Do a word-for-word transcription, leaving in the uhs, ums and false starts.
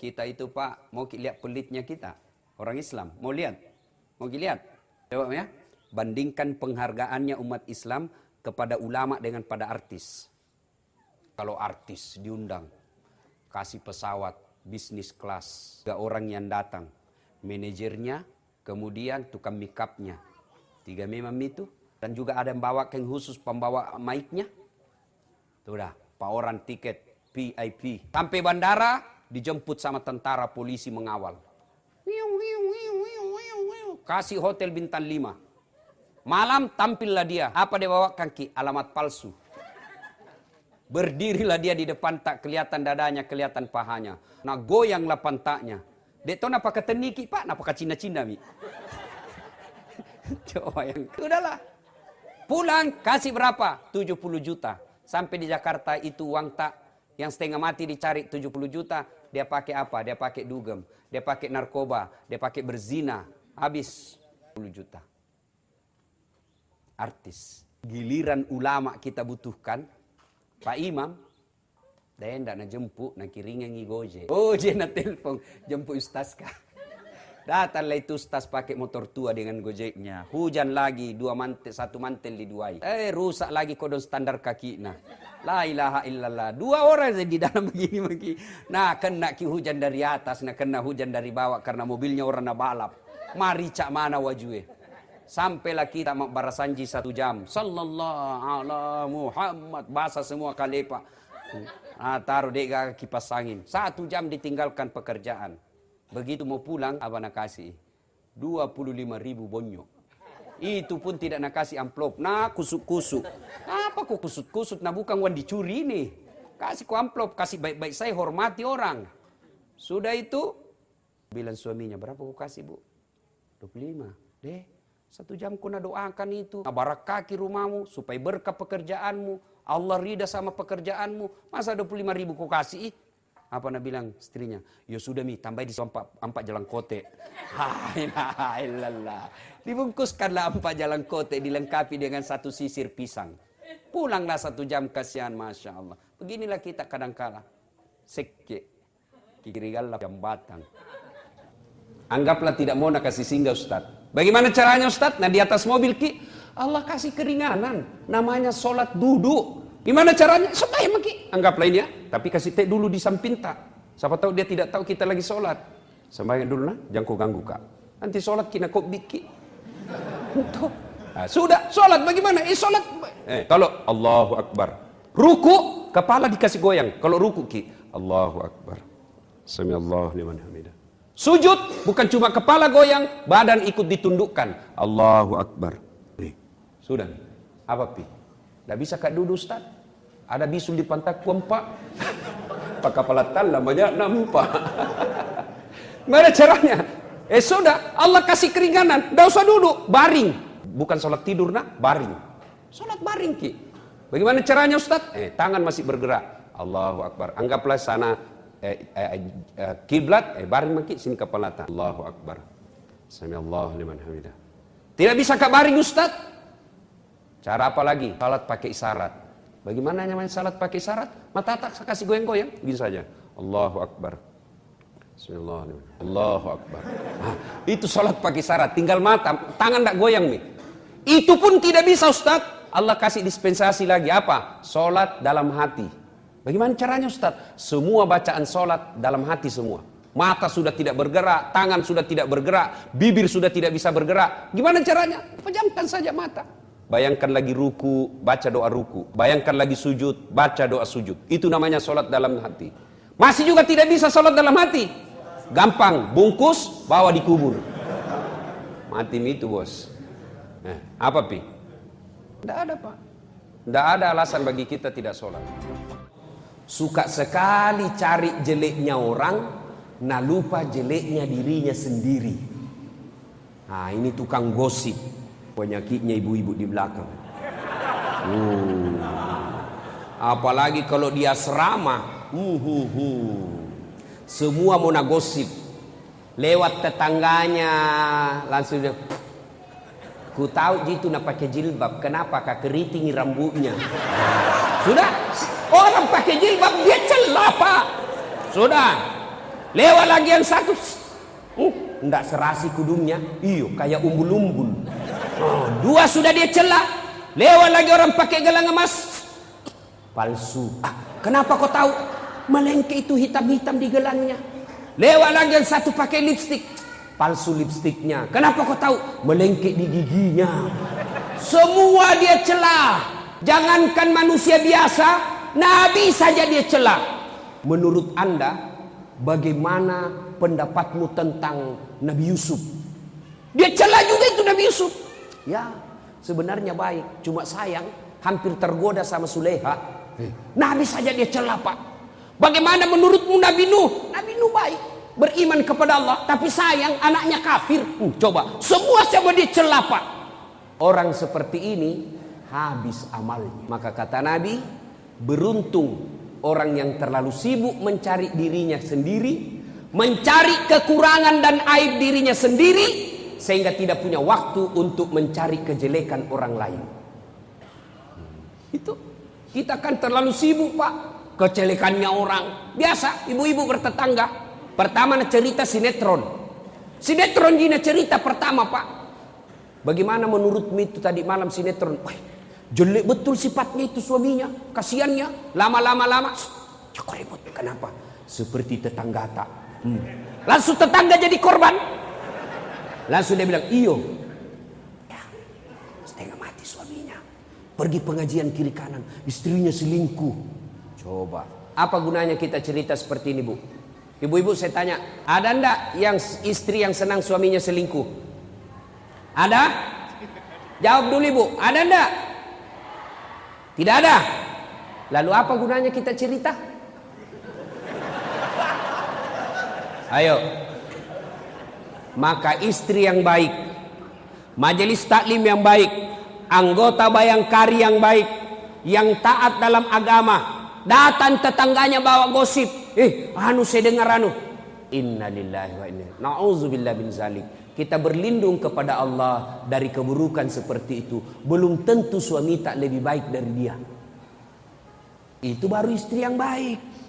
kita itu Pak, mau lihat pelitnya kita. Orang Islam, mau lihat? Mau lihat? Coba ya. Bandingkan penghargaannya umat Islam kepada ulama dengan pada artis. Kalau artis diundang, kasih pesawat, bisnis kelas, tiga orang yang datang. Manajernya, kemudian tukang make up-nya. Tiga memang itu. Dan juga ada yang bawa yang khusus pembawa mic-nya. Sudah, Pak orang tiket V I P. Sampai bandara, dijemput sama tentara polisi mengawal. Kasih hotel bintang lima. Malam tampillah dia. Apa dia bawa kaki? Alamat palsu. Berdirilah dia di depan, tak kelihatan dadanya, kelihatan pahanya. Nah goyanglah pantaknya. Dia tahu napa kata niki Pak? Napa kata Cina-Cina mi? Coba yang udahlah. Pulang kasih berapa? tujuh puluh juta. Sampai di Jakarta itu uang tak yang setengah mati dicari tujuh puluh juta. Dia pakai apa? Dia pakai dugem. Dia pakai narkoba. Dia pakai berzina. Habis sepuluh juta. Artis. Giliran ulama kita butuhkan. Pak Imam. Dia hendak na jemput. Na kiringan ngi goje. Oh dia na telepon. Jemput ustaz kah. Datanglah itu ustaz pakai motor tua dengan gojeknya. Hujan lagi. Dua mantel, satu mantel diduai. Eh rusak lagi kodon standar kaki. Nah. La ilaha illallah. Dua orang di dalam begini-begini. Nah kena ki hujan dari atas. Nah kena hujan dari bawah. Karena mobilnya orang na balap. Mari cak mana wajue. Sampailah kita barasanji satu jam. Sallallahu ala Muhammad. Bahasa semua kalepa. Nah, taruh dek kipas angin. Satu jam ditinggalkan pekerjaan. Begitu mau pulang, apa nak kasih? dua puluh lima ribu bonyo. Itu pun tidak nak kasih amplop. Nah kusuk-kusuk. Apa kok kusut-kusut? Nah bukan uang dicuri nih. Kasih ku amplop. Kasih baik-baik saya hormati orang. Sudah itu. Bilang suaminya, berapa ku kasih bu? dua puluh lima. Deh, satu jam ku nak doakan itu. Barakah kaki rumahmu, supaya berkah pekerjaanmu. Allah ridha sama pekerjaanmu. Masa dua puluh lima ribu ku kasih? Apa nak bilang istrinya? Ya sudah mi, tambah di empat, empat jalan kote. Alhamdulillah. Dibungkuskanlah empat jalan kote, dilengkapi dengan satu sisir pisang. Pulanglah satu jam, kasihan, Masya Allah. Beginilah kita kadang-kala. Sekke. Kirigalah jam batang. Anggaplah tidak mau nak kasih singgah Ustaz. Bagaimana caranya Ustaz? Nah di atas mobil ki, Allah kasih keringanan. Namanya sholat duduk. Gimana caranya? Supaya maki. Anggaplah ini ya. Tapi kasih teh dulu di samping tak. Siapa tahu dia tidak tahu kita lagi sholat. Sembahyang dulu nah. Jangan kau ganggu kak. Nanti sholat kina kau biki. Nah, sudah sholat bagaimana? Eh sholat. Eh kalau Allahu Akbar. Ruku kepala dikasih goyang. Kalau ruku ki Allahu Akbar. Samiallahu liman hamidah. Sujud bukan cuma kepala goyang, badan ikut ditundukkan. Allahu Akbar. Eh, sudah. Apa pi? Tidak bisa kak duduk Ustaz. Ada bisul di pantat kuempak. Pak kepala tala banyak nampak. Mana caranya? Eh sudah, Allah kasih keringanan. Tidak usah duduk, baring. Bukan sholat tidur nak, baring. Sholat baring ki. Bagaimana caranya Ustaz? Eh tangan masih bergerak. Allahu Akbar. Anggaplah sana Eh, eh, eh, kiblat, eh baring maki sini kepala tak. Allahu Akbar. Samiallahu liman hamidah. Tidak bisa kak baring Ustaz. Cara apa lagi? Salat pakai isyarat. Bagaimana namanya salat pakai isyarat? Mata tak saya kasih goyang-goyang, begini saja. Allahu Akbar. Bismillahirrahmanirrahim. Allahu Akbar. Nah, itu salat pakai isyarat. Tinggal mata, tangan tak goyang nih. Itu pun tidak bisa Ustaz. Allah kasih dispensasi lagi apa? Salat dalam hati. Bagaimana caranya Ustaz? Semua bacaan sholat dalam hati semua. Mata sudah tidak bergerak, tangan sudah tidak bergerak, bibir sudah tidak bisa bergerak. Gimana caranya? Pejamkan saja mata. Bayangkan lagi ruku, baca doa ruku. Bayangkan lagi sujud, baca doa sujud. Itu namanya sholat dalam hati. Masih juga tidak bisa sholat dalam hati. Gampang, bungkus, bawa dikubur. Mati itu bos. Eh, apa pi? Tidak ada pak. Tidak ada alasan bagi kita tidak sholat. Suka sekali cari jeleknya orang, nah lupa jeleknya dirinya sendiri. Nah ini tukang gosip, penyakitnya ibu-ibu di belakang. Uh. Apalagi kalau dia serama, uh, uh, uh. semua mau nagosip. Lewat tetangganya langsung dia, ku tahu gitu nak pakai jilbab, kenapa kak keriting rambutnya? Sudah. Orang pakai jilbab dia celah pak. Sudah. Lewat lagi yang satu, uh, ndak serasi kudungnya, iyo kayak umbul-umbul. Oh, dua sudah dia celah. Lewat lagi orang pakai gelang emas, palsu. Ah, kenapa kau tahu? Melengke itu hitam-hitam di gelangnya. Lewat lagi yang satu pakai lipstik, palsu lipstiknya. Kenapa kau tahu? Melengke di giginya. Semua dia celah. Jangankan manusia biasa, Nabi saja dia celah. Menurut Anda, bagaimana pendapatmu tentang Nabi Yusuf? Dia celah juga itu Nabi Yusuf. Ya, sebenarnya baik, cuma sayang hampir tergoda sama Suleha. Nabi saja dia celah, Pak. Bagaimana menurutmu Nabi Nuh? Nabi Nuh baik, beriman kepada Allah, tapi sayang anaknya kafir. Uh, coba, semua sama dia celah, Pak. Orang seperti ini habis amalnya. Maka kata Nabi, beruntung orang yang terlalu sibuk mencari dirinya sendiri, mencari kekurangan dan aib dirinya sendiri, sehingga tidak punya waktu untuk mencari kejelekan orang lain. Itu kita kan terlalu sibuk, Pak, kejelekannya orang. Biasa ibu-ibu bertetangga, pertama cerita sinetron. Sinetron Gina cerita pertama, Pak. Bagaimana menurutmu itu tadi malam sinetron? Wah, jelek betul sifatnya itu suaminya, kasihannya. Lama-lama lama, kok ribut. Kenapa? Seperti tetangga tak. Hmm. Langsung tetangga jadi korban. Langsung dia bilang, iyo, ya, setengah mati suaminya. Pergi pengajian kiri kanan, istrinya selingkuh. Coba, apa gunanya kita cerita seperti ini, Bu? Ibu-ibu saya tanya, ada ndak yang istri yang senang suaminya selingkuh? Ada? Jawab dulu, Ibu, ada ndak? Tidak ada. Lalu apa gunanya kita cerita? Ayo. Maka istri yang baik, majelis taklim yang baik, anggota bayangkari yang baik, yang taat dalam agama, datang tetangganya bawa gosip, eh anu saya dengar anu, innalillahi wa inna ilaihi na'udzubillah min zalik. Kita berlindung kepada Allah dari keburukan seperti itu. Belum tentu suami tak lebih baik dari dia. Itu baru istri yang baik.